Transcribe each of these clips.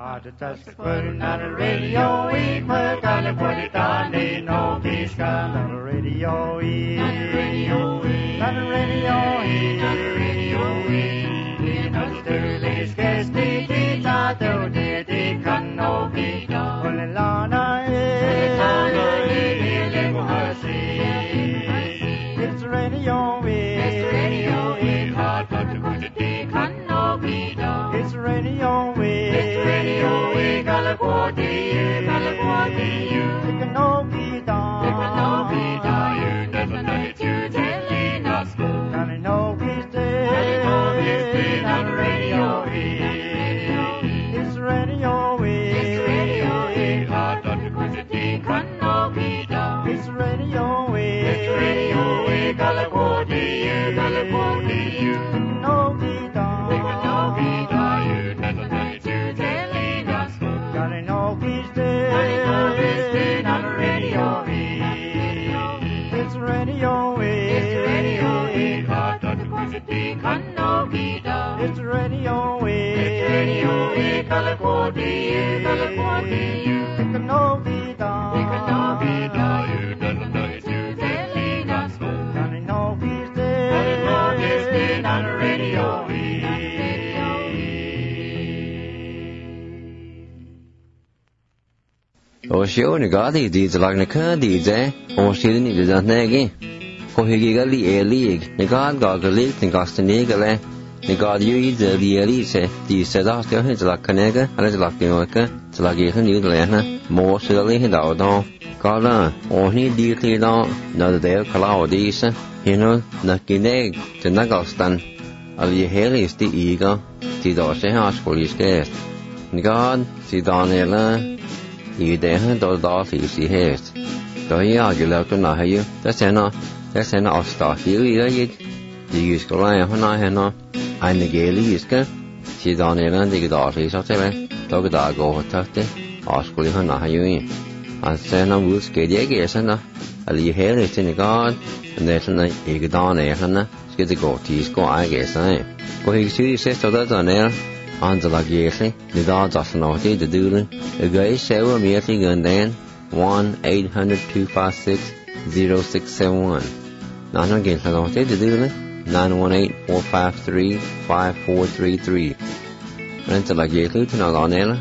Just putting on the radio, we put on the body down, they know he's got on the radio, on the radio, on the radio, on the radio, you know the dirty scarce the data, though they can know be done. When the lana is, it's radio, hard but to put the day can know be done. It's radio, California, you can no be done. You can no be done. You never know it. You telling us go. Can I know he's dead? Can I know he's dead on the radio? It's radio. It's radio. Hard on the quantity can no be done. It's radio. It's radio. California, you can no be done. You can no be done. You never know it. You telling us go. Can I know he's dead? Can I know he's dead on the radio? It's radio. It's radio. Hard on the quantity can no be done. It's radio. It's radio. California, you can no be done. You can no be done. You never know it. You telling us go. Can I know he's dead? Can I know he's dead on the radio? Osho negadi di zalagna ka di ze oshidi ni de negi ko higigali elig negad gagalig tingastenegale negad yui de lieli se di sedas de hin zalaknega ala zalaknoka zalagehen ni lehna mo sedali hidaudo kala ohni di klida na de kalaodisa hino nakineg de nagastan ali helis di iga di dose haskoliske negad si danela you there do da fi si het do ya ju la to na hayu that's an osta you you go la na hena an the geli iska si da ne ran de da fi so te do da go ta te askuli hana hayu an se na mus ke de ge sana ali he ne tin god and there's an e da ne hana ske de go ti go I guess ko hi si se to da ne Angela Giersley, the gods of Sanofi, the Doolin, the Gray Shower, Mirty Gundan, 1-800-256-0671. Nana again, Sanofi, the Doolin, 918-453-5433. Angela Giersley, to Naganella,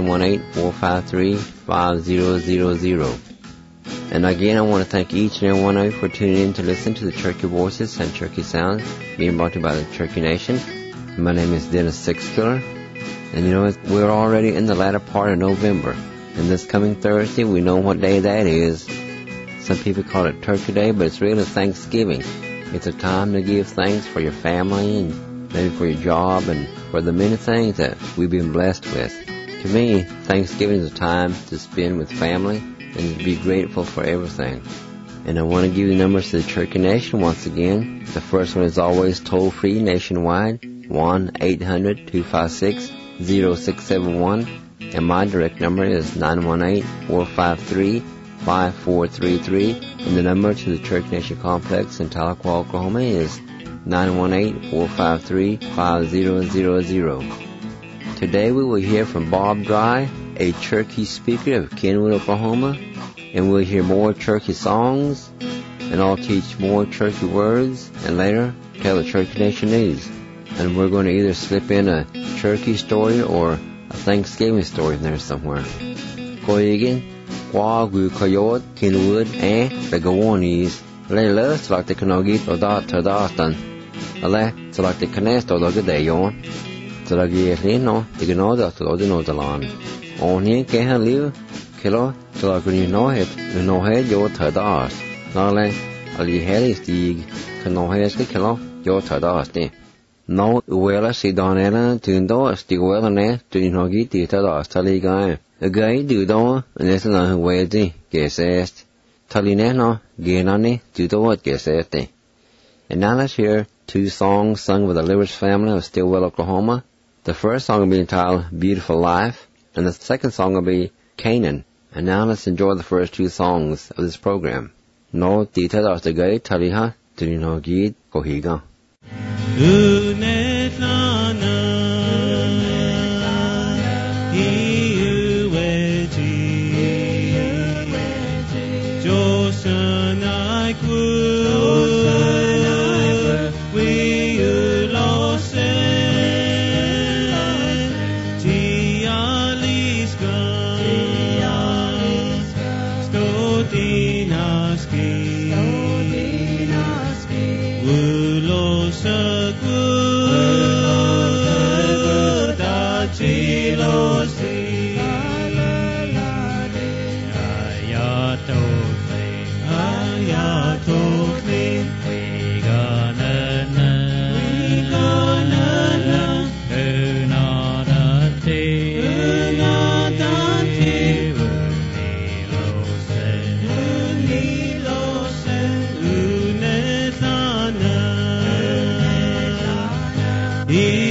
918-453-5000. And again, I want to thank each and every one of you for tuning in to listen to the Cherokee Voices and Cherokee Sounds, being brought to you by the Cherokee Nation. My name is Dennis Sixkiller, and you know, we're already in the latter part of November, and this coming Thursday, we know what day that is. Some people call it Turkey Day, but it's really Thanksgiving. It's a time to give thanks for your family, and maybe for your job, and for the many things that we've been blessed with. To me, Thanksgiving is a time to spend with family, and to be grateful for everything. And I want to give you numbers to the Cherokee Nation once again. The first one is always toll-free nationwide, 1-800-256-0671, and my direct number is 918-453-5433, and the number to the Cherokee Nation Complex in Tahlequah, Oklahoma is 918-453-5000. Today we will hear from Bob Dry, a Cherokee speaker of Kenwood, Oklahoma, and we'll hear more Cherokee songs, and I'll teach more Cherokee words, and later tell the Cherokee Nation news. And we're going to either slip in a Cherokee story or a Thanksgiving story in there somewhere. Koyigin, Kwa Gu Koyot, Kenwood, and the Gawanis, Layla, select the Kanogit or Dot Tadastan, Ale, select the Canest or the Gadayon, select the Lino, the Ganoda to the Nodalan. Only can live, Kilo, select when you know it, you know head your Tadas. Nale, Ali Harris, the Kanohes, Kilo, your Tadas. No, uela si donela tundo sti uela ne tunogi tita da staliga. A guy do do nesna wedi gesest. Taline no genani do what gesete. And now let's hear two songs sung by the Livers family of Stillwell, Oklahoma. The first song will be entitled Beautiful Life, and the second song will be Canaan. And now let's enjoy the first two songs of this program. No tita da staliga taliha tunogi kohiga. Unetlana,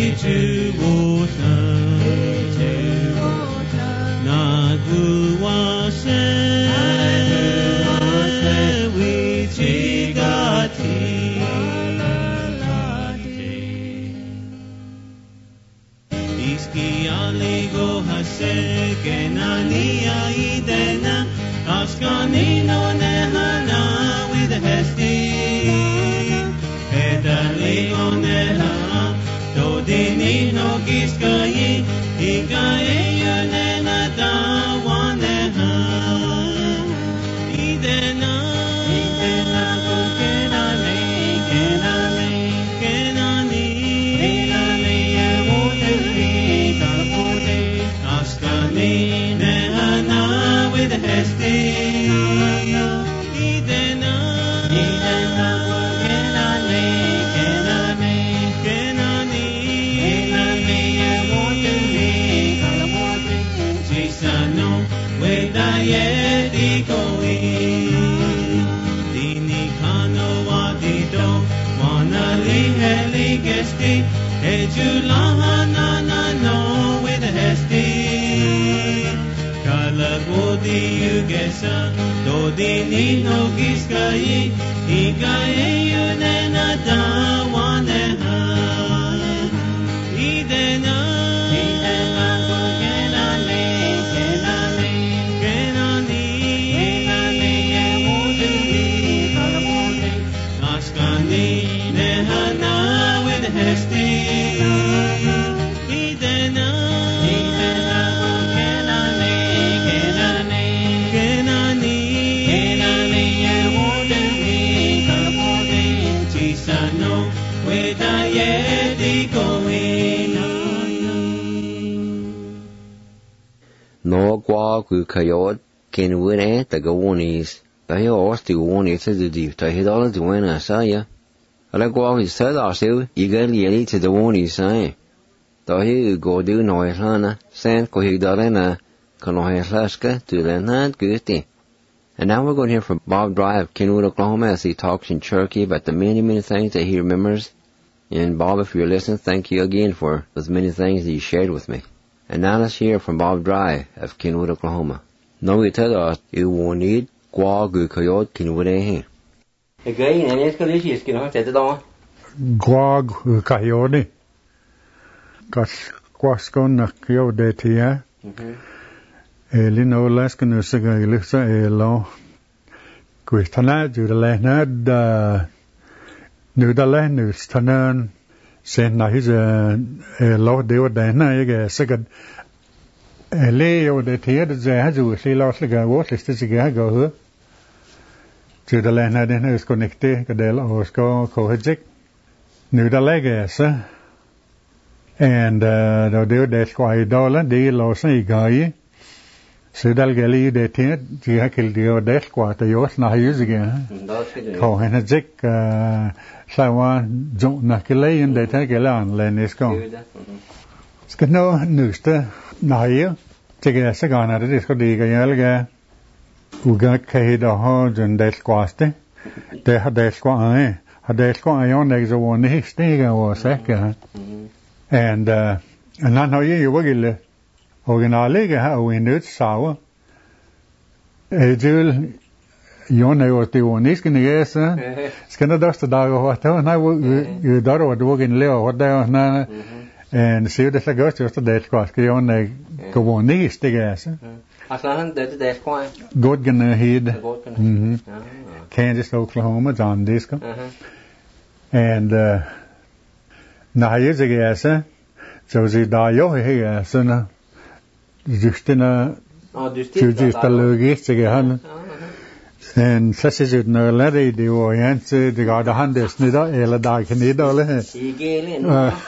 No qua gu kayod ken wine ta gawonies. Ta he osti woni te di ta he dola di wena sa ya. Ala qua is sa da se igal yeli te the woni sa. Ta he go do no hana san ko he dalena kono he slaska to the hand gusti. And now we're going to hear from Bob Dry of Kenwood, Oklahoma, as he talks in Cherokee about the many, many things that he remembers. And Bob, if you're listening, thank you again for those many things that you shared with me. And now let's hear from Bob Dry of Kenwood, Oklahoma. No, we tell us you won't need qua gu kayod Kenwood here. Again, and it's going to is going to do qua gu kayod. Gas quascon na kayod tia. Elino laskan usaga ilisa elo. Quistana judalena da nudale nustanan. Sen na his lo de wadana yega second leo de tia de hazu si lo sliga what is this ga go hu to the land den is connected kadel osko kohajik nu da lega sa and do de squai dollar de lo sai gai so dal gali de tia ji hakil de de squai to yos na yuziga kohajik Sawa jong na kelay in de ta kelan len is go. Skno nuste na ye tege sa gana de sko de ga yelga uga kay da ho jen de squaste de ha de squai ha de squai on de zo one stega wa seka and nan ho ye wagil originale ga ha we nut sawa ejul Yon I was the one is going to guess, Skinner dust the dog or whatever, and I would daughter would walk in Leo, what they are, and see the Sagos just a dead squash, on go on knees to guess. Aslan, that's the squire. Good gonna head, Kansas, Oklahoma, John Disco, and now here's a guess, so the Dio here, son, just in a just a logist again. En sessie ut når lærte det var jens det går der han det snitter eller der kan det alle her. Igen.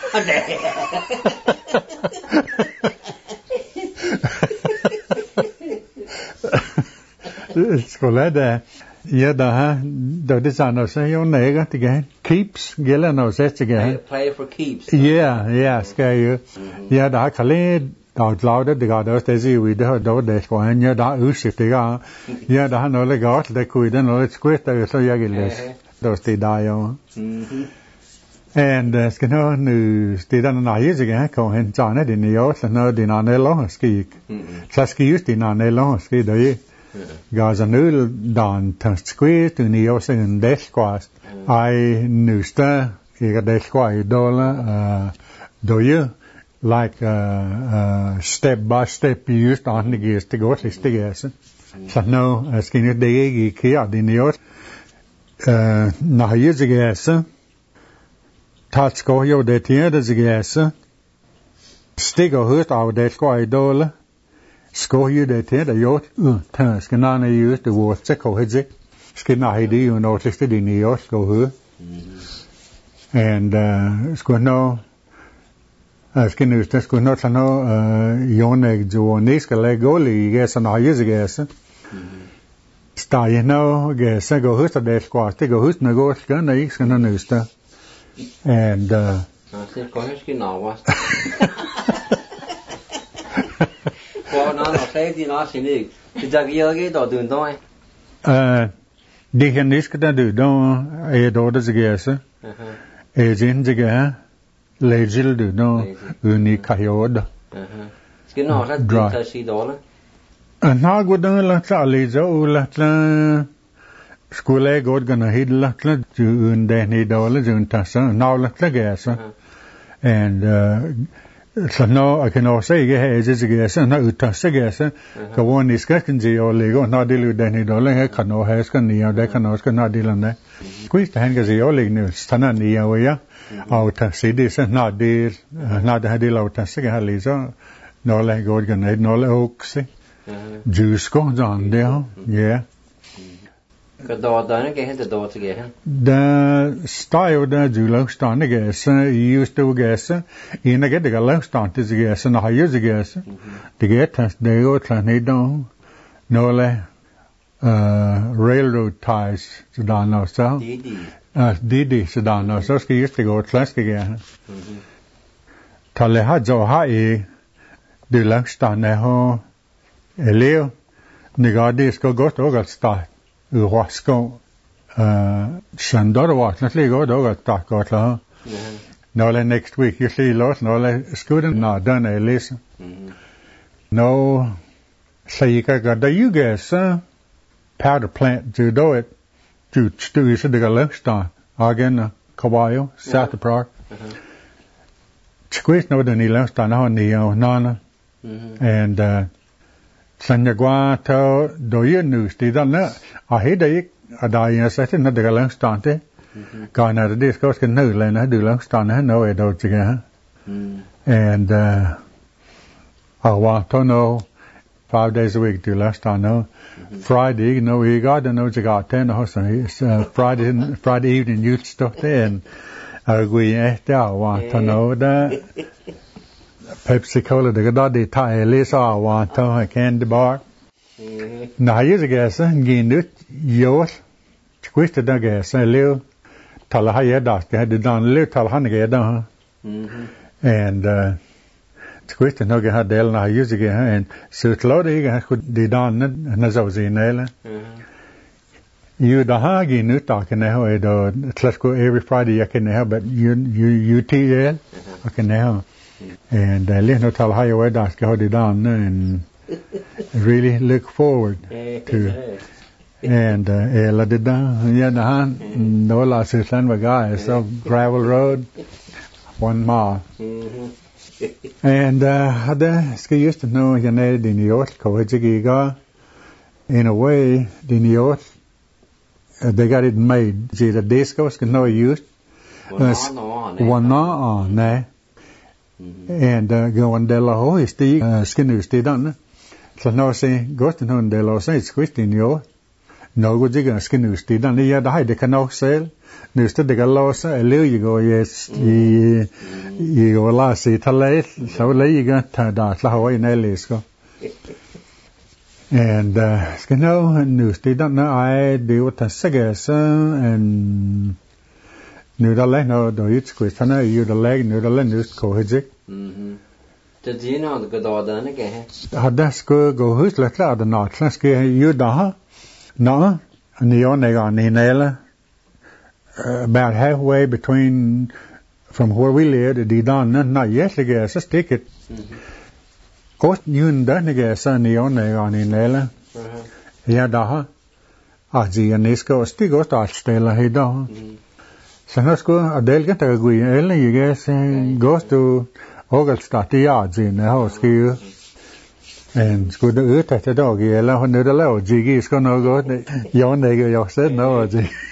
Skulle da ja der det sådan så jo nægger det igen. Keeps gælder når så det igen. Play for keeps. Ja, skal jo. Ja, der kan lidt der lavede det går også det siger vi det har dog det skulle han ja der udsigt det går ja der har noget godt det kunne den noget skvæt der så jeg gælder der det der jo And ska no nu stidan na yesiga ko hen jana din yo sa no din anelo ski. Saski just din anelo ski do ye. Gaza nu dan tasquist in the ocean deskwas. I nu sta I deskwa dola do you like step by step used on the gears to go to gas. So no skin de gi kia din yo na yesiga Tatsko jo det tiende zigese. Stikker høst av det skal I dåle. Skal jo det tiende jord. Skal nane just det vort så kan hedje. Skal nej det jo noget til det ni år skal hø. And skal nå skal nu det skal nå så nå jonek jo ne skal lægge oli gæs og nej zigese. Staj nå gæs gå høst det skal det gå høst når går skal nej skal nå nøste. And de kan ikke da du da det zigese. Agent zigese legil du no unikayod. Skal nå så det sig dårligt. Na godan la talizo la skulle jeg godt gonna hit latla jun deni dole jun tassa now latla gasa and so no I can also say ge is gasa na utassa gasa ka one is kan ji o lego na dilu deni dole he kano has kan niya de kano ska na dilanda squeeze han ge ji o leg nu stana niya o ya au ta sidi se na dir na de hadil au tassa ge halizo no le godt gonna no le oksi juice go on there yeah. The style that you look stand gas, used to gas, in a get the low stand is gas and a higher gas. The get us, they go to no le railroad ties to down now, so Didi, so down now, so ski used to go class again. Talehajo high, the low stand ho, a leo, Nigadi go to start. Uwasko Shandor was not legal dog at Takotla. No, next week you see lost, no, student not done a listen. No, say you got the you guess, powder plant to do it. To you should get a lunchtime. Again, Caballo, South of Prague. Squeeze no, the lunchtime on the Nana. And, Sanjagwa do you news did not I hate it a dying setting not the lunchtime. Gone out of this course can no land I do lunchtime no I don't again. And I want to know 5 days a week do lunchtime no. Friday no we got no you got 10 Friday evening youth stuff there and I want to know that Pepsi Cola the daddy tie Lisa want to candy bar. Now here's a gas and gain it yours. Twisted the gas a little Talahaya dust had done little Talahana and twisted no get del now use again and so loading could be done Nazozinela. You the hagi new talking now let's go every Friday I can help but you TL I can help. And Lino Talhaya that's got it done and really look forward to and la did no la Susan guy so gravel road 1 mile and the ski used to know Yane the New York Kowajiga in a way the New York they got it made the discos can no use one on and going de la ho is the skin done. So no say go to no de la say it's Christian yo. No go jig skin done. Yeah, the high the can sell. No still the loss a little you go yes you go last see tale so lay you got that la ho in Ellis go. And skin no news done I do what a cigarette and nu der leg no do it squeeze tana you the leg nu der news ko hejik the dino the godada ne ke hadas ko go hus la klar the not slaske you da no ni on ne nela about halfway between from where we lived, the done not yet the gas ticket. Cost yun da the gas on the on in Lela. Yeah, da. Azi and this goes to go start stella he da. So no school a del get a gui Ella you guess goes to August start the yards in the house here. And school the earth at the dog Ella when the low jiggy is gonna go yon they go said no.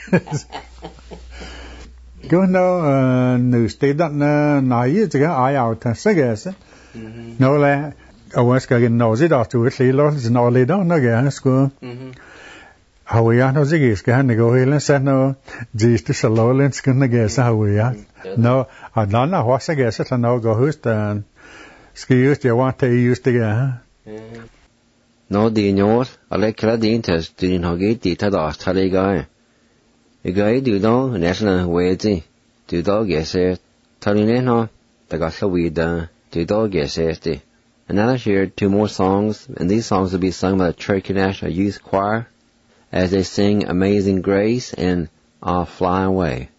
Go no new state that na years ago I out I guess. No la I was going nose it after it is no lay down again school. How we are no ziggies can go here and say no geez to shallow lens can guess how we are. No, I don't know what I guess it and no go who's the skis you want to use to get. No di nyor ale kra din test din hogi ti ta da tale guy. E guy du do national way du do guess it tali no the got so we da du do guess it. And now I shared 2 more songs, and these songs will be sung by the Cherokee National Youth Choir as they sing Amazing Grace and I'll Fly Away.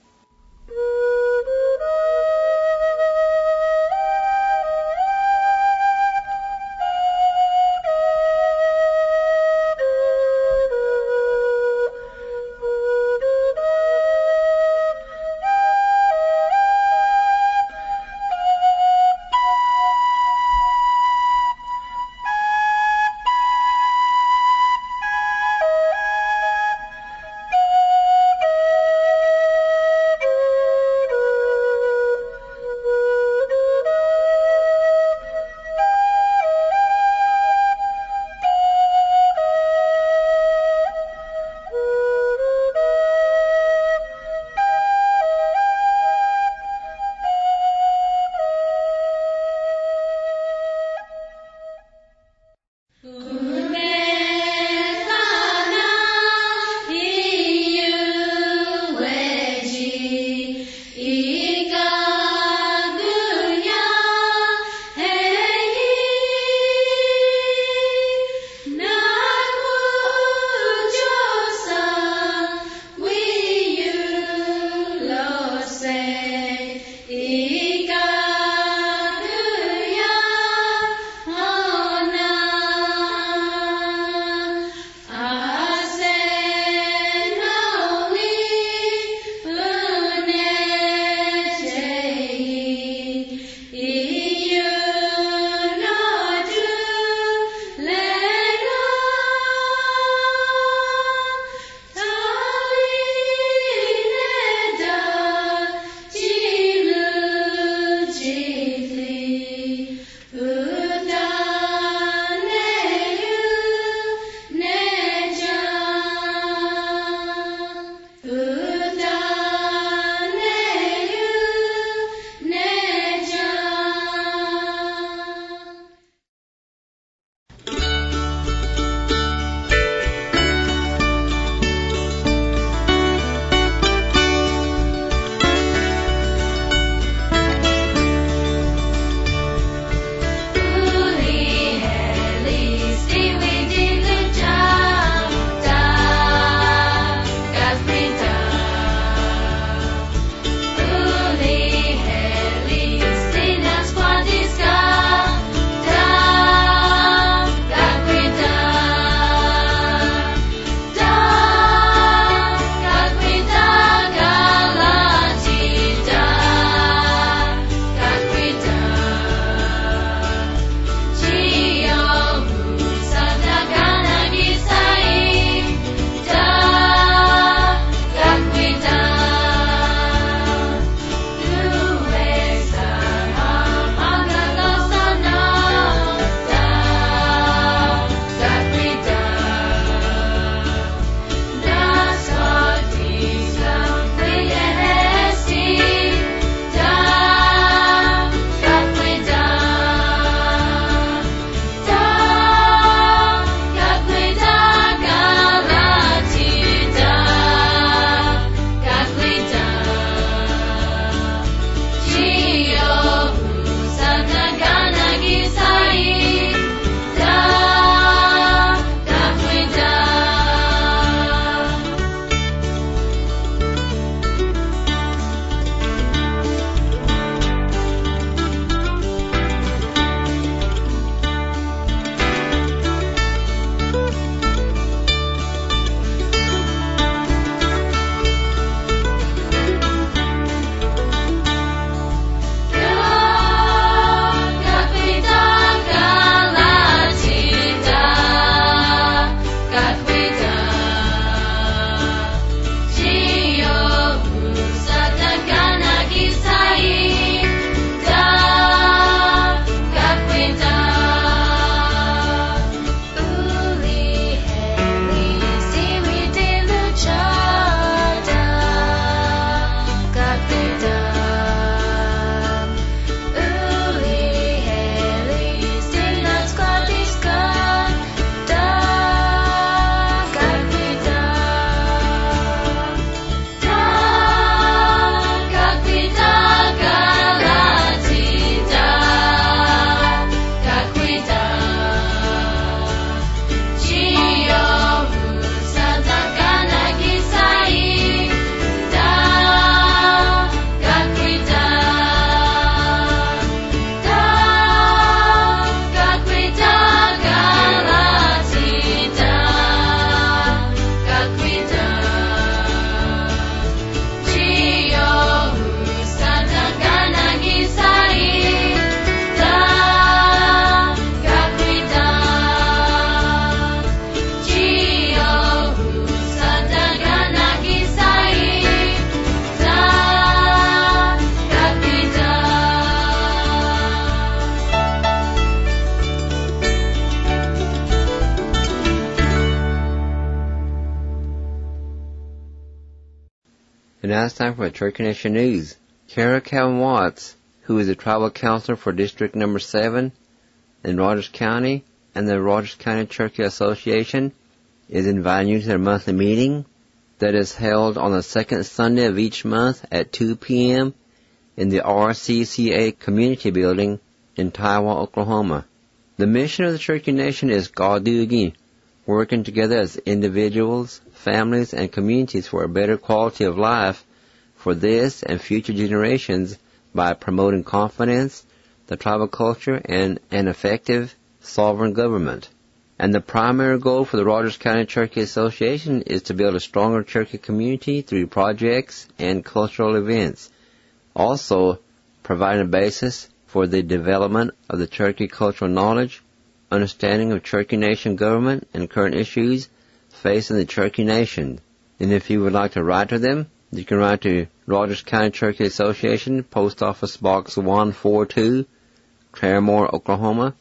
now it's time for a Cherokee Nation News. Kara Calvin Watts, who is the tribal counselor for District Number 7 in Rogers County and the Rogers County Cherokee Association, is inviting you to their monthly meeting that is held on the second Sunday of each month at 2 p.m. in the RCCA Community Building in Taiwan, Oklahoma. The mission of the Cherokee Nation is Gadugi, working together as individuals, families, and communities for a better quality of life for this and future generations by promoting confidence, the tribal culture, and an effective sovereign government. And the primary goal for the Rogers County Cherokee Association is to build a stronger Cherokee community through projects and cultural events. Also, providing a basis for the development of the Cherokee cultural knowledge, understanding of Cherokee Nation government and current issues facing the Cherokee Nation. And if you would like to write to them, you can write to Rogers County Cherokee Association, Post Office Box 142, Claremore, Oklahoma,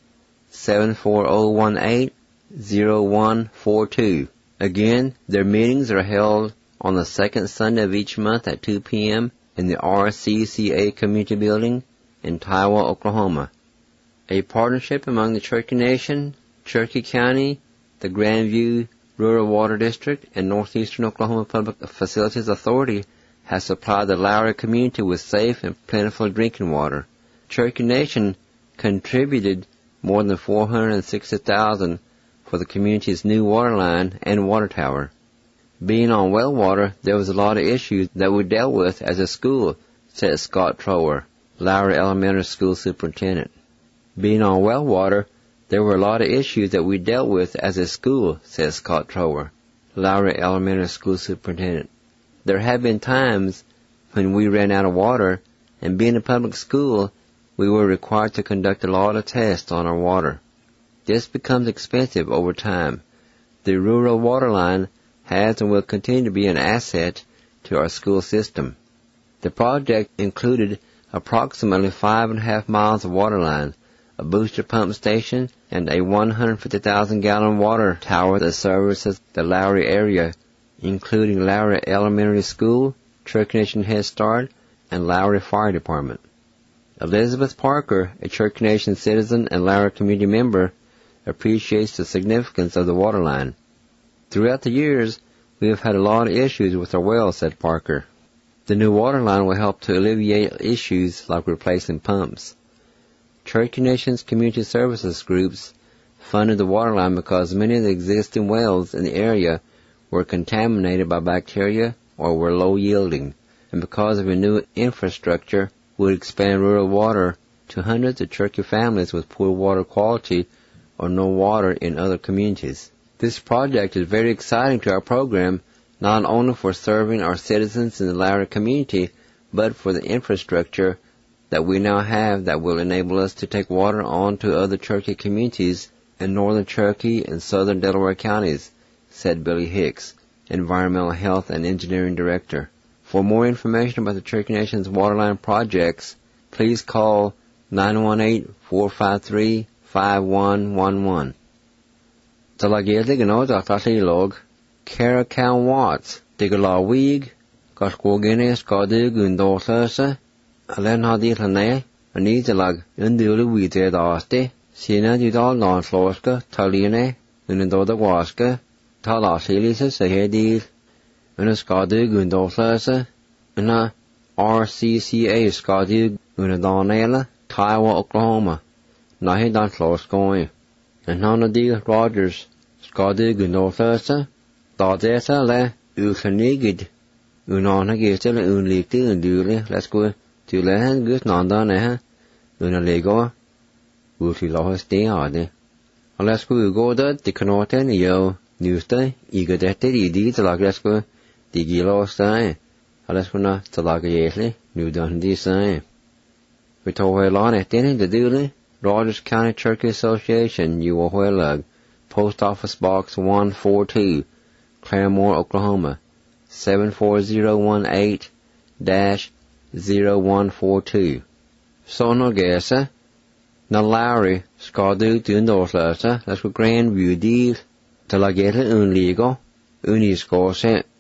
74018-0142. Again, their meetings are held on the second Sunday of each month at 2 p.m. in the RCCA Community Building in Taiwan, Oklahoma. A partnership among the Cherokee Nation, Cherokee County, the Grandview Rural Water District, and Northeastern Oklahoma Public Facilities Authority has supplied the Lowry community with safe and plentiful drinking water. Cherokee Nation contributed more than $460,000 for the community's new water line and water tower. Being on well water, there was a lot of issues that we dealt with as a school, said Scott Trower, Lowry Elementary School Superintendent. Being on well water, there were a lot of issues that we dealt with as a school, said Scott Trower, Lowry Elementary School Superintendent. There have been times when we ran out of water, and being a public school, we were required to conduct a lot of tests on our water. This becomes expensive over time. The rural water line has and will continue to be an asset to our school system. The project included approximately 5.5 miles of water line, a booster pump station, and a 150,000-gallon water tower that services the Lowry area, including Lowry Elementary School, Cherokee Nation Head Start, and Lowry Fire Department. Elizabeth Parker, a Cherokee Nation citizen and Lowry community member, appreciates the significance of the water line. Throughout the years, we have had a lot of issues with our wells, said Parker. The new water line will help to alleviate issues like replacing pumps. Cherokee Nation's community services groups funded the water line because many of the existing wells in the area were contaminated by bacteria or were low yielding, and because of a new infrastructure would expand rural water to hundreds of Cherokee families with poor water quality or no water in other communities. This project is very exciting to our program, not only for serving our citizens in the Lowry community, but for the infrastructure that we now have that will enable us to take water on to other Cherokee communities in northern Cherokee and southern Delaware counties, said Billy Hicks, Environmental Health and Engineering Director. For more information about the Cherokee Nation's waterline projects, please call 918-453-5111. Talagete gano Dr. Log, Kara Calvin Watts, Digalawig, Goskogene Skadu Gundorsa, Alen Hadilane, Anizalag, Undulu Wite Daste, Sina Dudal Nonslorska, Taline, Unendoda Waska, Talasilis, Sahedil, Unaskadu Gundorsa, Una RCCA Skadu Unadanela, Taiwan, Oklahoma, Nahi Danslorskoy, and Hanadil Rogers, Skadu Gundorsa, Dadesa Le, Ukanigid, Unanagistel, Unlikti, Unduli, let's go. Til han gøst nanda ne under lego uti lohos de ade alas ku go da de knoten yo newste iga dette di talagas ku de gilos sai alas kuna talaga yesle new done di sai we to lan etin de dule Rogers County Cherokee Association Uohuelag, Post Office Box 142, Claremore, Oklahoma 74018-0142. Sono gesa na Lowry skadu tundorslasa las ku Grandview deal talageta unligo uniskose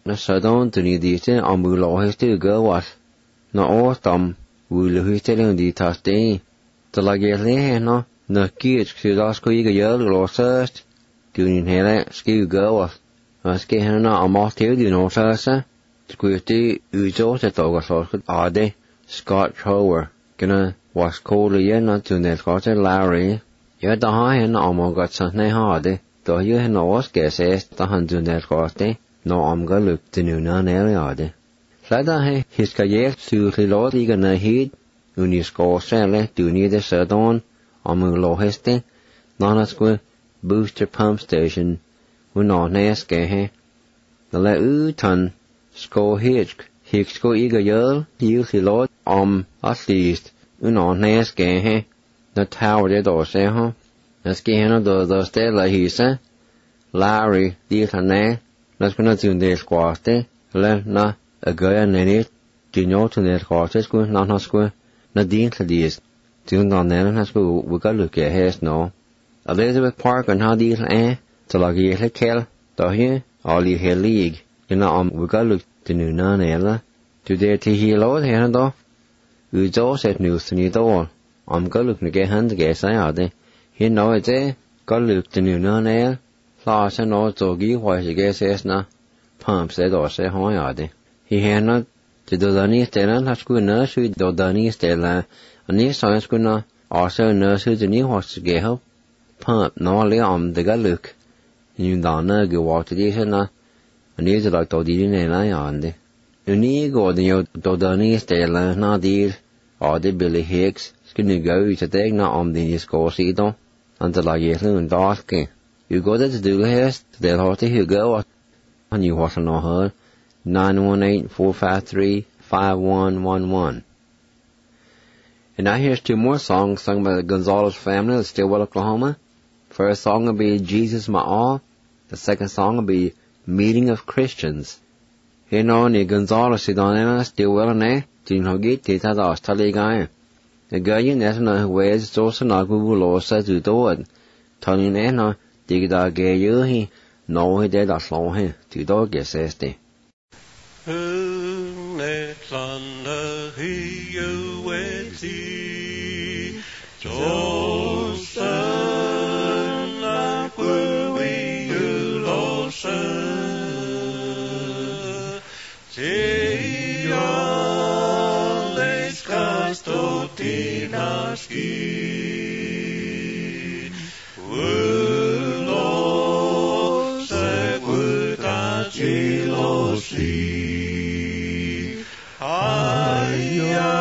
na sadon tu ni dite amu lo heste go was na ostam wulu histe le di taste to la gele no na kiet skidas ko iga yel lo sast kunin hele ski go was aske hena amaste di no sasa skuti ujo te toga so ade Scott Trower gonna was called na to net got Larry ya da hen amo got sanne hade do you hen was guess da han to net got no am ga look to nu na ade Lada he his kajer sur lord iga na hid unis ko sele tu ni de sadon amu lo heste nana squ booster pump station uno neske he the le u ton sko hitch Hiksko iga yel hilti lord at least uno neske he na tower de do se ho naske hena do stella hisa Larry di thane naskuna tunde squaste le na agaya nene dinyo tunde squaste sku na sku na din tladis tun na nene nasku wiga look at hes no Elizabeth Park and how di to lagi he kel do he all you he league ina wiga look nu na nela to there to heal hen do ujo set news ni do ga look ne ge hand ge sa ya de he no je ga look nu na ne la sa no zo gi hwa ji ge ses na pump se do se ho ya de he hen na de do ni stela na sku na su do ni stela ani sa sku na also na su de ni hwa ge ho pump no le de ga look ni da na ge wa de he na ani je la to di ne na ya ande Uni go den yo do ni stela na dir de Billy Hicks skunni go ut at na din sko si do an de la yelun daske you go to do hest de hot to go on you what no her 918-453-5111 and now here's two more songs sung by the Gonzalez family of Stillwell, Oklahoma. First song will be Jesus My All. The second song will be Meeting of Christians. He no ni Gonzalez si donena Stillwell ne tin hogi tita da stali gae the guy net na ways so na gu lo sa du do tani ne na dig da ge yu hi no he de da so he tu do ge seste ne planda hi you weti jo san la we you lo san Tinaski Ulo Sekutachi Losi Aya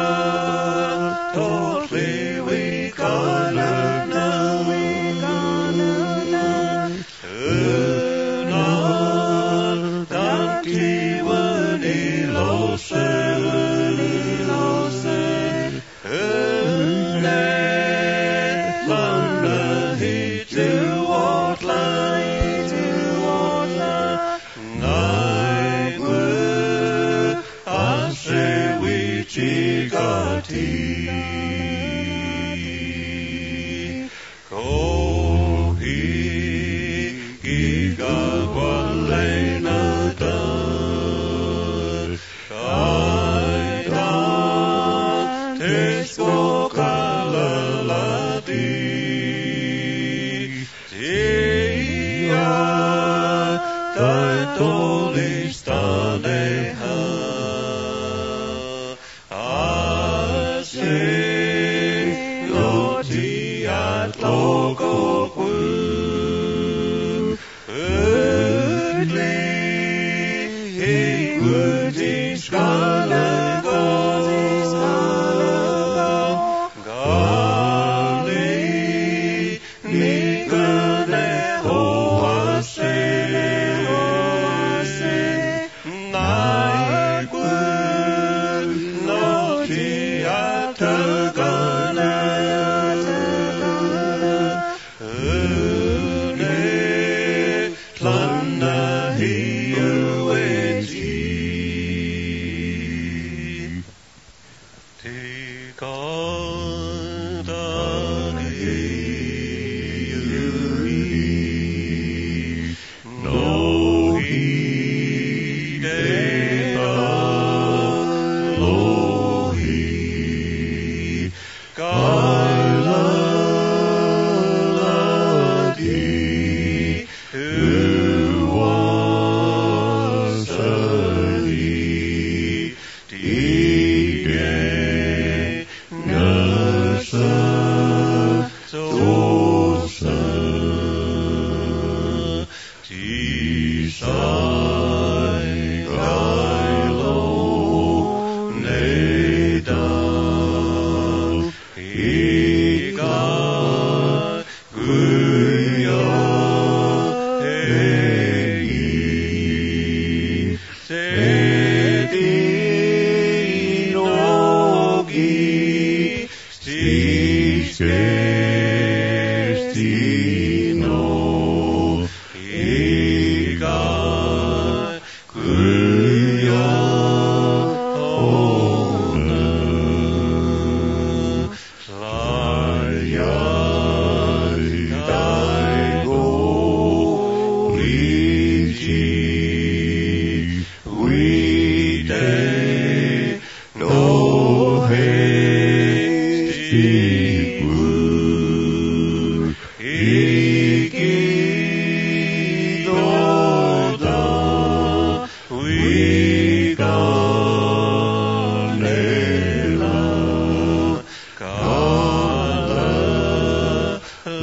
Totli Wikanana Unan Danki Wani Lose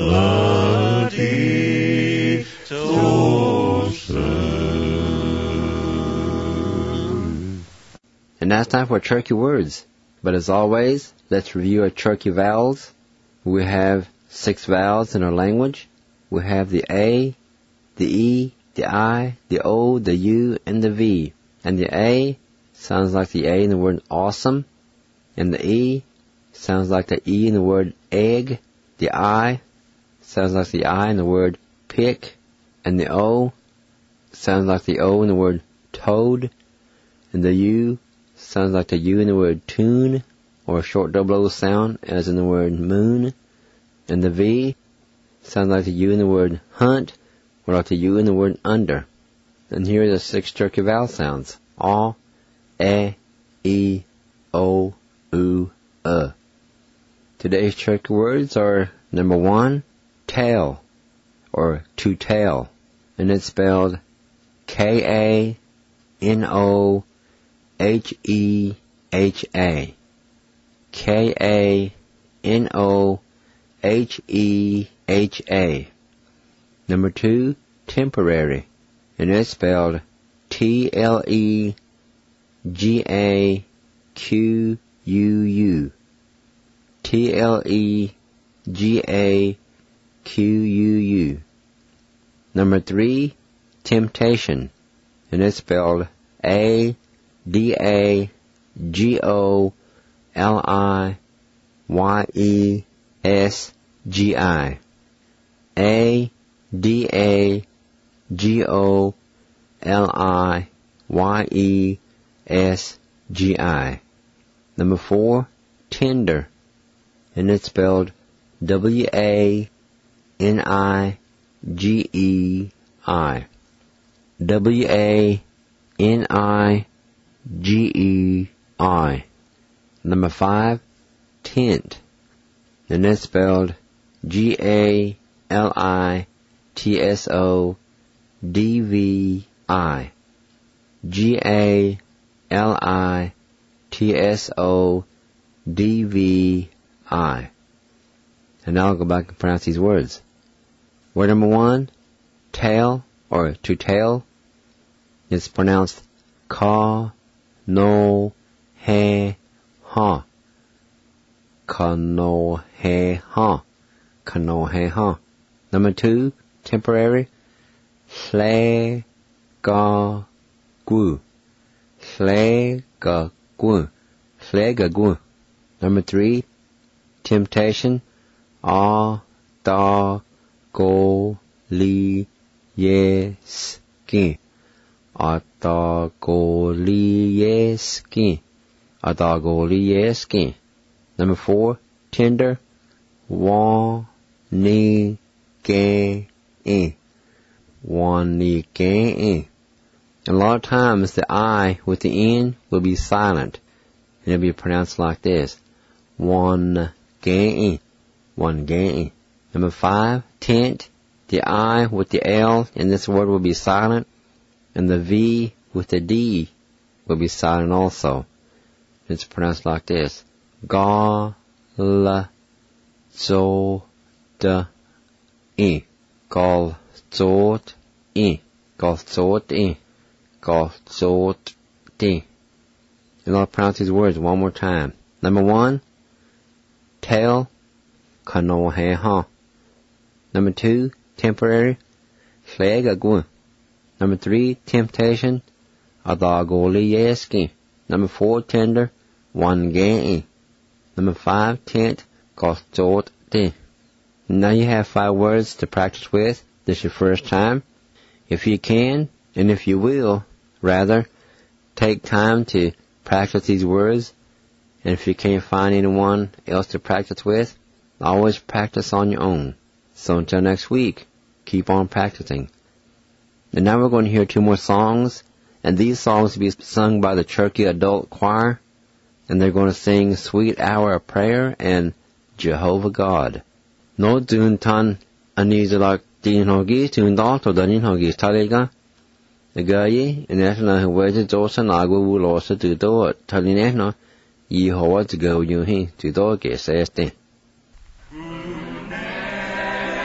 melody so soon. And now it's time for Cherokee words. But as always, let's review our Cherokee vowels. We have 6 vowels in our language. We have the A, the E, the I, the O, the U, and the V. And the A sounds like the A in the word awesome. And the E sounds like the E in the word egg. The I sounds like the I in the word pick. And the O sounds like the O in the word toad. And the U sounds like the U in the word tune, or a short double O sound, as in the word moon. And the V sounds like the U in the word hunt, or like the U in the word under. And here are the 6 Cherokee vowel sounds. A, E, O, U, Today's Cherokee words are number 1, tail, or to tail. And it's spelled K-A-N-O-H-E-H-A. K-A-N-O-H-E-H-A. Number 2, temporary. And it's spelled T-L-E-G-A-Q-U-U. T-L-E-G-A-Q-U-U. Number 3, temptation. And it's spelled A-D-A-G-O-L-I-Y-E-S-G-I. A-D-A-G-O-L-I-Y-E-S-G-I. Number 4, tender. And it's spelled W-A-N-I-G-E-I. W-A-N-I-G-E-I. Number 5, tent. And it's spelled G-A-L-I-T-S-O-D-V-I. G-A-L-I-T-S-O-D-V-I. And now I'll go back and pronounce these words. Word number 1, tail, or to tail. It's pronounced ka-no-he-ha. Ka-no-he-ha. Ka-no-he-ha. Number 2, temporary. Hle-ga-gu. Hle-ga-gu. Hle-ga-gu. Number 3, temptation. A-da-go-li-yes-ki. A-da-go-li-yes-ki. A-da-go-li-yes-ki. Number 4, tender. Wa-ni-ge-e. Wa-ni-ge-e. A lot of times the I with the N will be silent, and it'll be pronounced like this. One-ge-e. One-ge-e. Number 5, tent. The I with the L in this word will be silent, and the V with the D will be silent also. It's pronounced like this. Gal-zo-da-e. Gal-zo-da-e. Gal-zo-da-e. Gal-zo-da-e. And I'll pronounce these words one more time. Number 1, tail. Ka-no-he-ha. Number 2, temporary. Hle-ga-gu. Number 3, temptation. A-da-go-li-yes-ki. Number 4, tender. One-ge-e. Number 5, tent. Ka-zo-da-e. Now you have 5 words to practice with. This is your first time. If you can, and if you will, rather, take time to practice these words. And if you can't find anyone else to practice with, always practice on your own. So until next week, keep on practicing. And now we're going to hear 2 more songs. And these songs will be sung by the Cherokee Adult Choir. And they're going to sing Sweet Hour of Prayer and Jehovah God. No dun tan anizalak din hogi tun dal to danin hogi talega. The guy in Ethna who waited Josan Agua will also do do it. Talinehna, ye hoa to go you he to do get says then.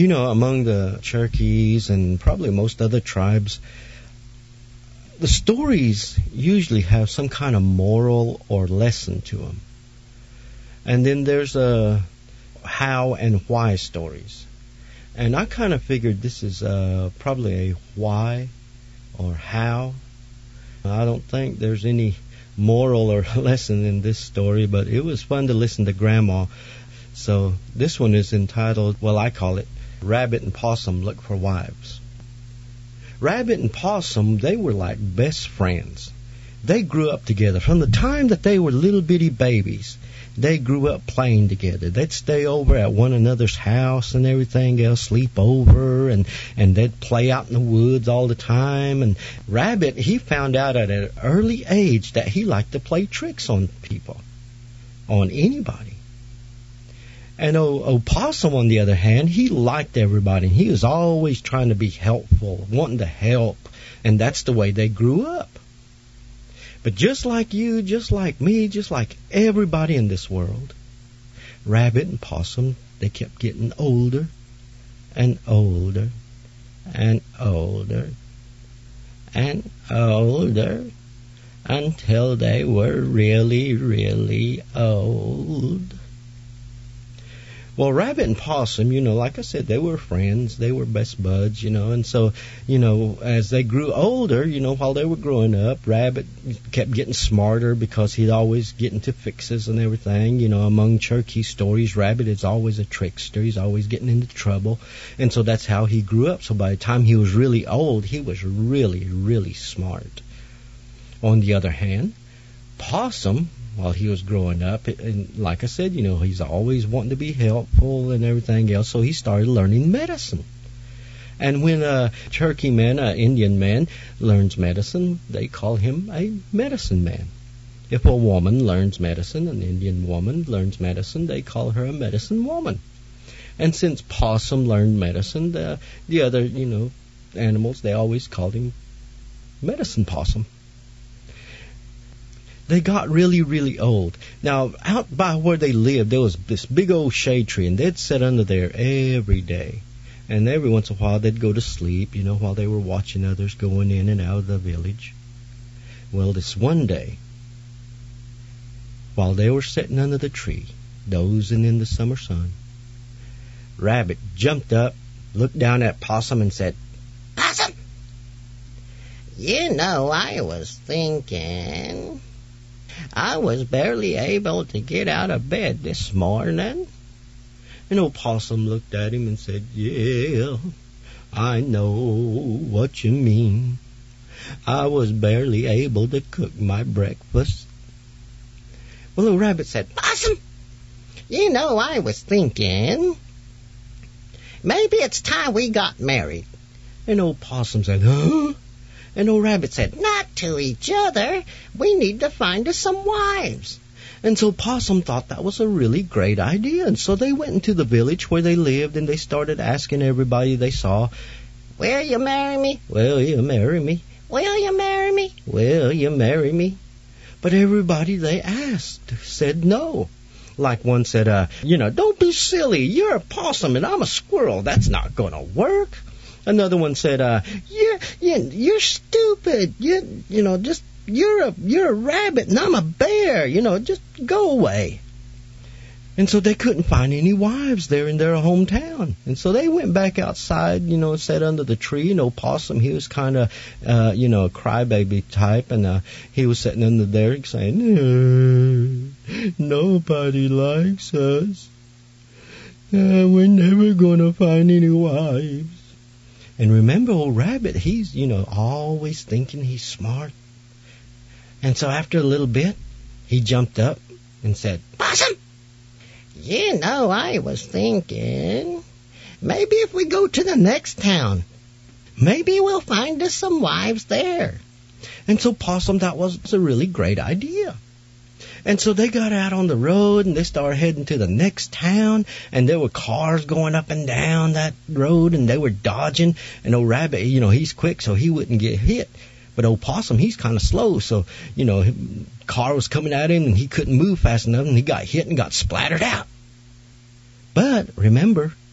You know, among the Cherokees and probably most other tribes, the stories usually have some kind of moral or lesson to them. And then there's a how and why stories. And I kind of figured this is probably a why or how. I don't think there's any moral or lesson in this story, but it was fun to listen to Grandma. So this one is entitled, well, I call it Rabbit and Possum Look for Wives. Rabbit and Possum, they were like best friends. They grew up together. From the time that they were little bitty babies, they grew up playing together. They'd stay over at one another's house and everything else, sleep over, and they'd play out in the woods all the time. And Rabbit, he found out at an early age that he liked to play tricks on people, on anybody. And Opossum, on the other hand, he liked everybody. He was always trying to be helpful, wanting to help, and that's the way they grew up. But just like you, just like me, just like everybody in this world, Rabbit and Possum, they kept getting older and older and older and older until they were really, really old. Well, Rabbit and Possum, you know, like I said, they were friends. They were best buds, you know. And so, you know, as they grew older, you know, while they were growing up, Rabbit kept getting smarter because he'd always get into fixes and everything. You know, among Cherokee stories, Rabbit is always a trickster. He's always getting into trouble. And so that's how he grew up. So by the time he was really old, he was really, really smart. On the other hand, Possum, while he was growing up, and like I said, you know, he's always wanting to be helpful and everything else, so he started learning medicine. And when a Cherokee man, an Indian man, learns medicine, they call him a medicine man. If a woman learns medicine, an Indian woman learns medicine, they call her a medicine woman. And since Possum learned medicine, the other, you know, animals, they always called him Medicine Possum. They got really, really old. Now, out by where they lived, there was this big old shade tree, and they'd sit under there every day. And every once in a while, they'd go to sleep, you know, while they were watching others going in and out of the village. Well, this one day, while they were sitting under the tree, dozing in the summer sun, Rabbit jumped up, looked down at Possum, and said, "Possum, you know, I was thinking, I was barely able to get out of bed this morning." And old Possum looked at him and said, "Yeah, I know what you mean. I was barely able to cook my breakfast." Well, old Rabbit said, "Possum, you know, I was thinking, maybe it's time we got married." And old Possum said, "Huh?" And old Rabbit said, "Not to each other. We need to find us some wives." And so Possum thought that was a really great idea. And so they went into the village where they lived, and they started asking everybody they saw, "Will you marry me? Will you marry me? Will you marry me? Will you marry me?" But everybody they asked said no. Like one said, you know, "Don't be silly. You're a possum and I'm a squirrel. That's not going to work." Another one said, "You're stupid. You know, just you're a rabbit and I'm a bear. You know, just go away." And so they couldn't find any wives there in their hometown. And so they went back outside, you know, sat under the tree. You know, Possum, he was kind of, you know, a crybaby type, and he was sitting under there saying, "Nobody likes us. We're never going to find any wives." And remember, old Rabbit, he's, you know, always thinking he's smart. And so after a little bit, he jumped up and said, "Possum, you know, I was thinking, maybe if we go to the next town, maybe we'll find us some wives there." And so Possum, that was a really great idea. And so they got out on the road, and they started heading to the next town, and there were cars going up and down that road, and they were dodging. And old Rabbit, you know, he's quick, so he wouldn't get hit. But old Possum, he's kind of slow, so, you know, car was coming at him, and he couldn't move fast enough, and he got hit and got splattered out. But remember,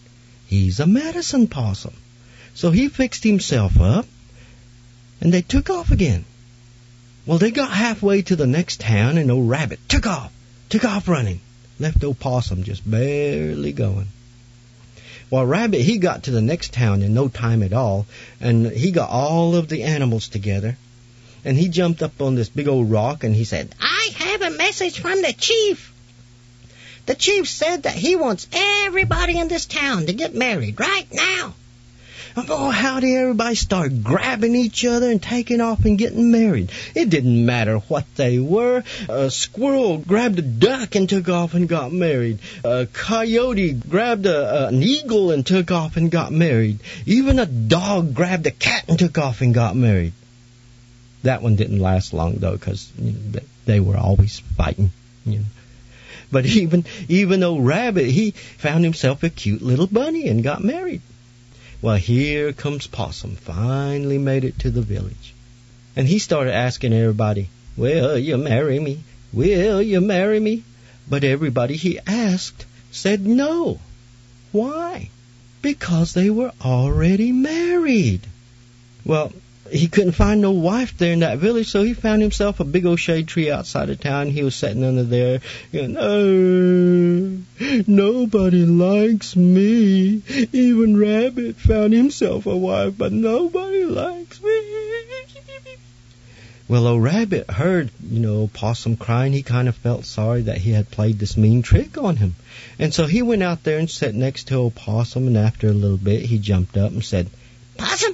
he's a medicine possum. So he fixed himself up, and they took off again. Well, they got halfway to the next town, and old Rabbit took off running. Left old Possum just barely going. Well, Rabbit, he got to the next town in no time at all, and he got all of the animals together, and he jumped up on this big old rock, and he said, I have a message from the chief. The chief said that he wants everybody in this town to get married right now. Oh, how did everybody start grabbing each other and taking off and getting married? It didn't matter what they were. A squirrel grabbed a duck and took off and got married. A coyote grabbed an eagle and took off and got married. Even a dog grabbed a cat and took off and got married. That one didn't last long, though, because they were always fighting. But even old Rabbit, he found himself a cute little bunny and got married. Well, here comes Possum, finally made it to the village. And he started asking everybody, will you marry me? Will you marry me? But everybody he asked said no. Why? Because they were already married. Well, he couldn't find no wife there in that village, so he found himself a big old shade tree outside of town. He was sitting under there, going, nobody likes me. Even Rabbit found himself a wife, but nobody likes me. Well, old Rabbit heard, Possum crying. He kind of felt sorry that he had played this mean trick on him. And so he went out there and sat next to old Possum, and after a little bit, he jumped up and said, Possum,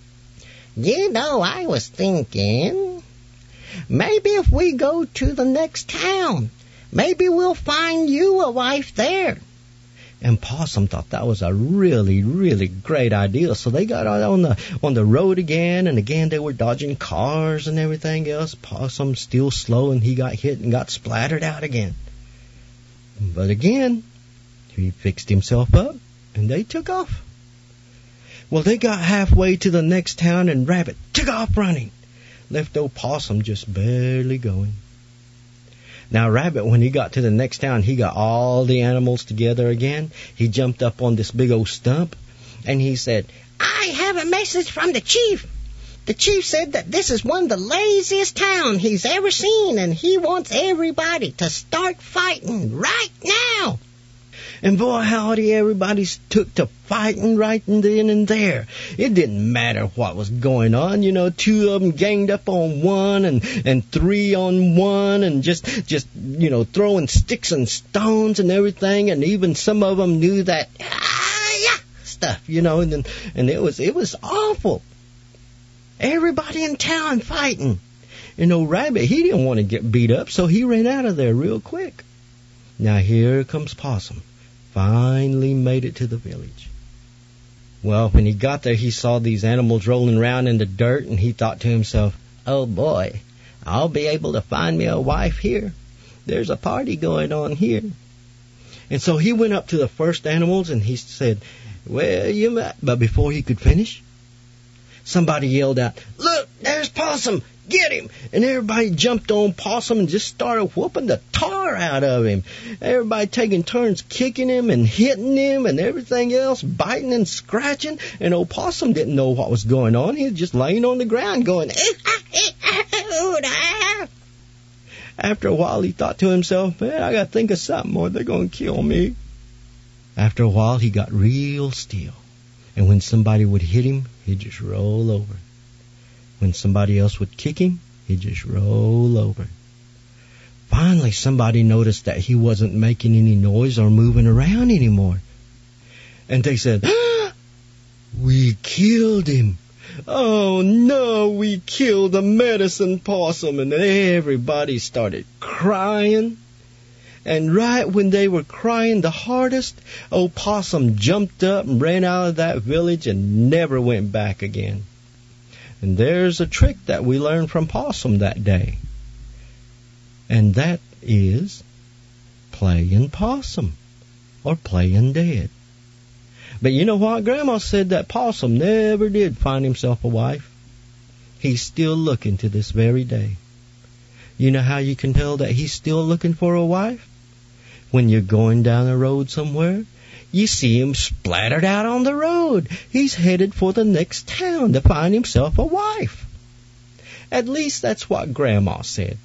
I was thinking, maybe if we go to the next town, maybe we'll find you a wife there. And Possum thought that was a really, really great idea. So they got on the road again, and again they were dodging cars and everything else. Possum still slow, and he got hit and got splattered out again. But again, he fixed himself up, and they took off. Well, they got halfway to the next town, and Rabbit took off running. Left old Possum just barely going. Now, Rabbit, when he got to the next town, he got all the animals together again. He jumped up on this big old stump, and he said, I have a message from the chief. The chief said that this is one of the laziest towns he's ever seen, and he wants everybody to start fighting right now. And boy, howdy, everybody took to fighting right then and there. It didn't matter what was going on. Two of them ganged up on one and three on one and just throwing sticks and stones and everything. And even some of them knew that, stuff, and it was awful. Everybody in town fighting. And old Rabbit, he didn't want to get beat up, so he ran out of there real quick. Now here comes Possum. Finally made it to the village. Well, when he got there, he saw these animals rolling around in the dirt, and he thought to himself, oh boy, I'll be able to find me a wife here. There's a party going on here. And so he went up to the first animals, and he said, but before he could finish, somebody yelled out, look, there's Possum. Get him! And everybody jumped on Possum and just started whooping the tar out of him. Everybody taking turns kicking him and hitting him and everything else, biting and scratching. And old Possum didn't know what was going on. He was just laying on the ground going, After a while, he thought to himself, man, I got to think of something or they're going to kill me. After a while, he got real still. And when somebody would hit him, he'd just roll over. When somebody else would kick him, he'd just roll over. Finally, somebody noticed that he wasn't making any noise or moving around anymore. And they said, we killed him. Oh, no, we killed the medicine possum. And everybody started crying. And right when they were crying the hardest, old Possum jumped up and ran out of that village and never went back again. And there's a trick that we learned from Possum that day. And that is playing possum or playing dead. But you know what? Grandma said that Possum never did find himself a wife. He's still looking to this very day. You know how you can tell that he's still looking for a wife? When you're going down the road somewhere, You see him splattered out on the road. He's headed for the next town to find himself a wife. At least that's what Grandma said.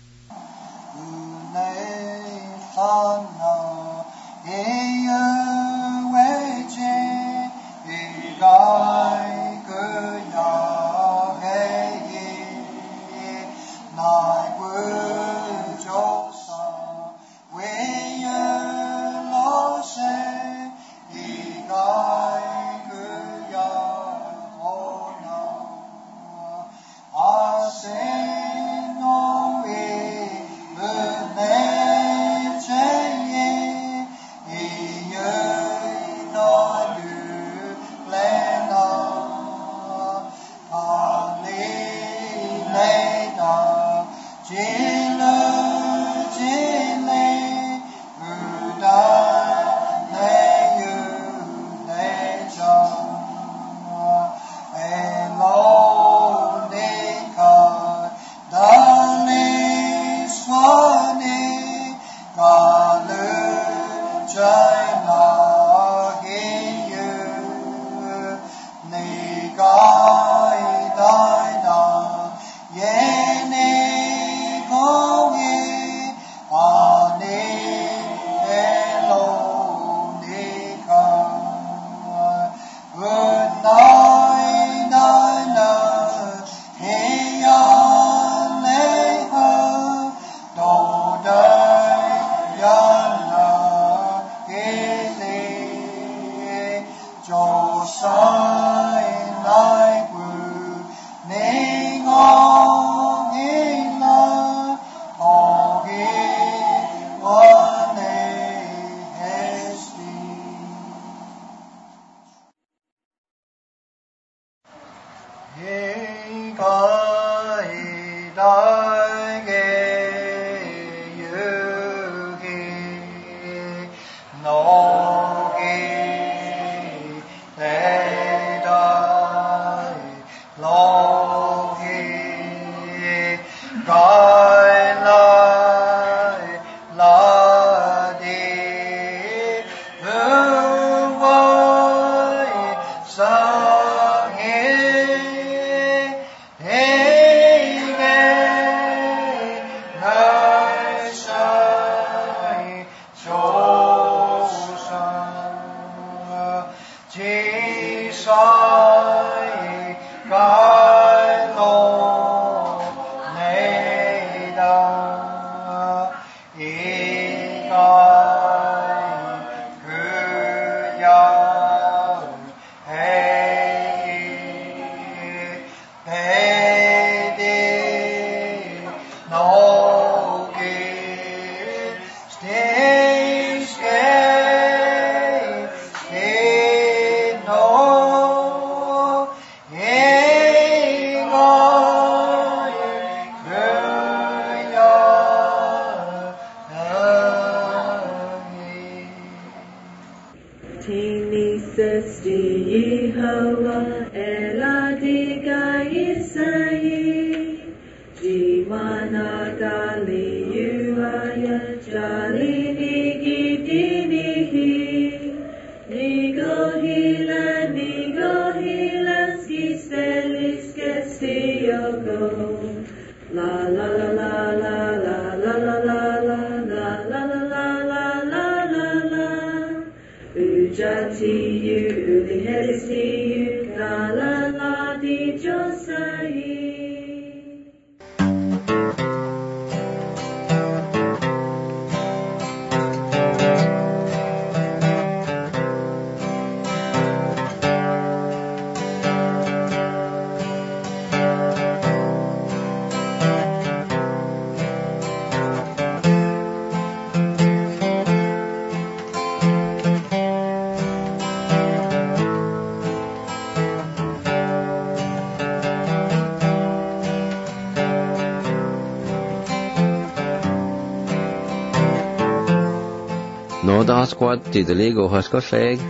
Nó squad di the Lego Husker Flag.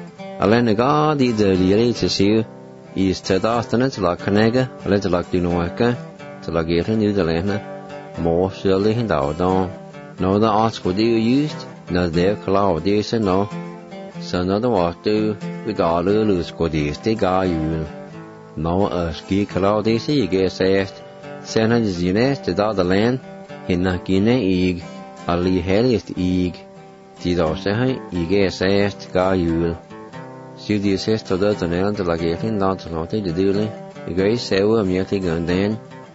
Alena ga di the Lirate Seal is Tedastan to la Canega, Alenta la Dinoaka, to la Gata New Delena, more surely in Dowdon. No, the article you used, no, there, Cloud, dear, said no. So another walk do with all the loose go this they got you. No ski cloud they see get said. Sen han zinest the other land. Hinna gine ig. Ali heliest ig. Did also I get said got you. So the sister does an elder like getting not to note the duly. The great sewer of Yeti Gundan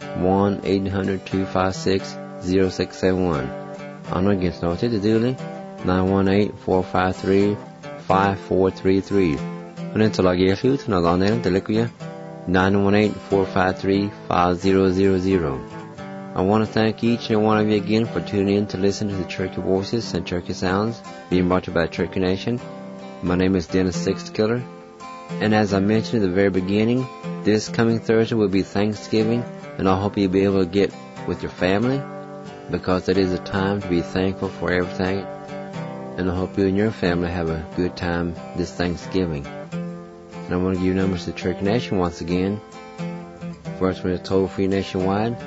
1-800-256-0671. On against noted the duly 918-453-5433. And until I get you to not on there, the liquia 918-453-5000. I want to thank each and one of you again for tuning in to listen to the Cherokee Voices and Cherokee Sounds being brought to you by Cherokee Nation. My name is Dennis Sixth-Killer, and as I mentioned at the very beginning, this coming Thursday will be Thanksgiving, and I hope you'll be able to get with your family, because it is a time to be thankful for everything, and I hope you and your family have a good time this Thanksgiving. And I want to give you numbers to Cherokee Nation once again. First one is toll-free nationwide,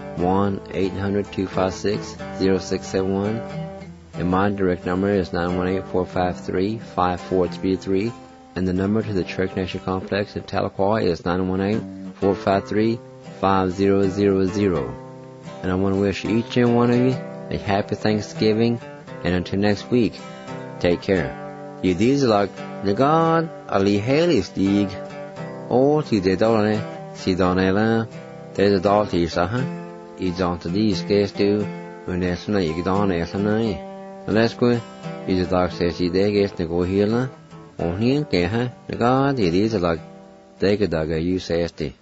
1-800-256-0671. And my direct number is 918-453-5433. And the number to the Cherokee Nation Complex in Tahlequah is 918-453-5000. And I want to wish each and one of you a happy Thanksgiving. And until next week, take care. You these like the God Ali Haley Stig. Or to the Dolane, see Donella, there's a daughter, it's on to these guys do when there's no you get on there. The last one is a dog says he there gets to go here. On here, the God, it is like they could dog you says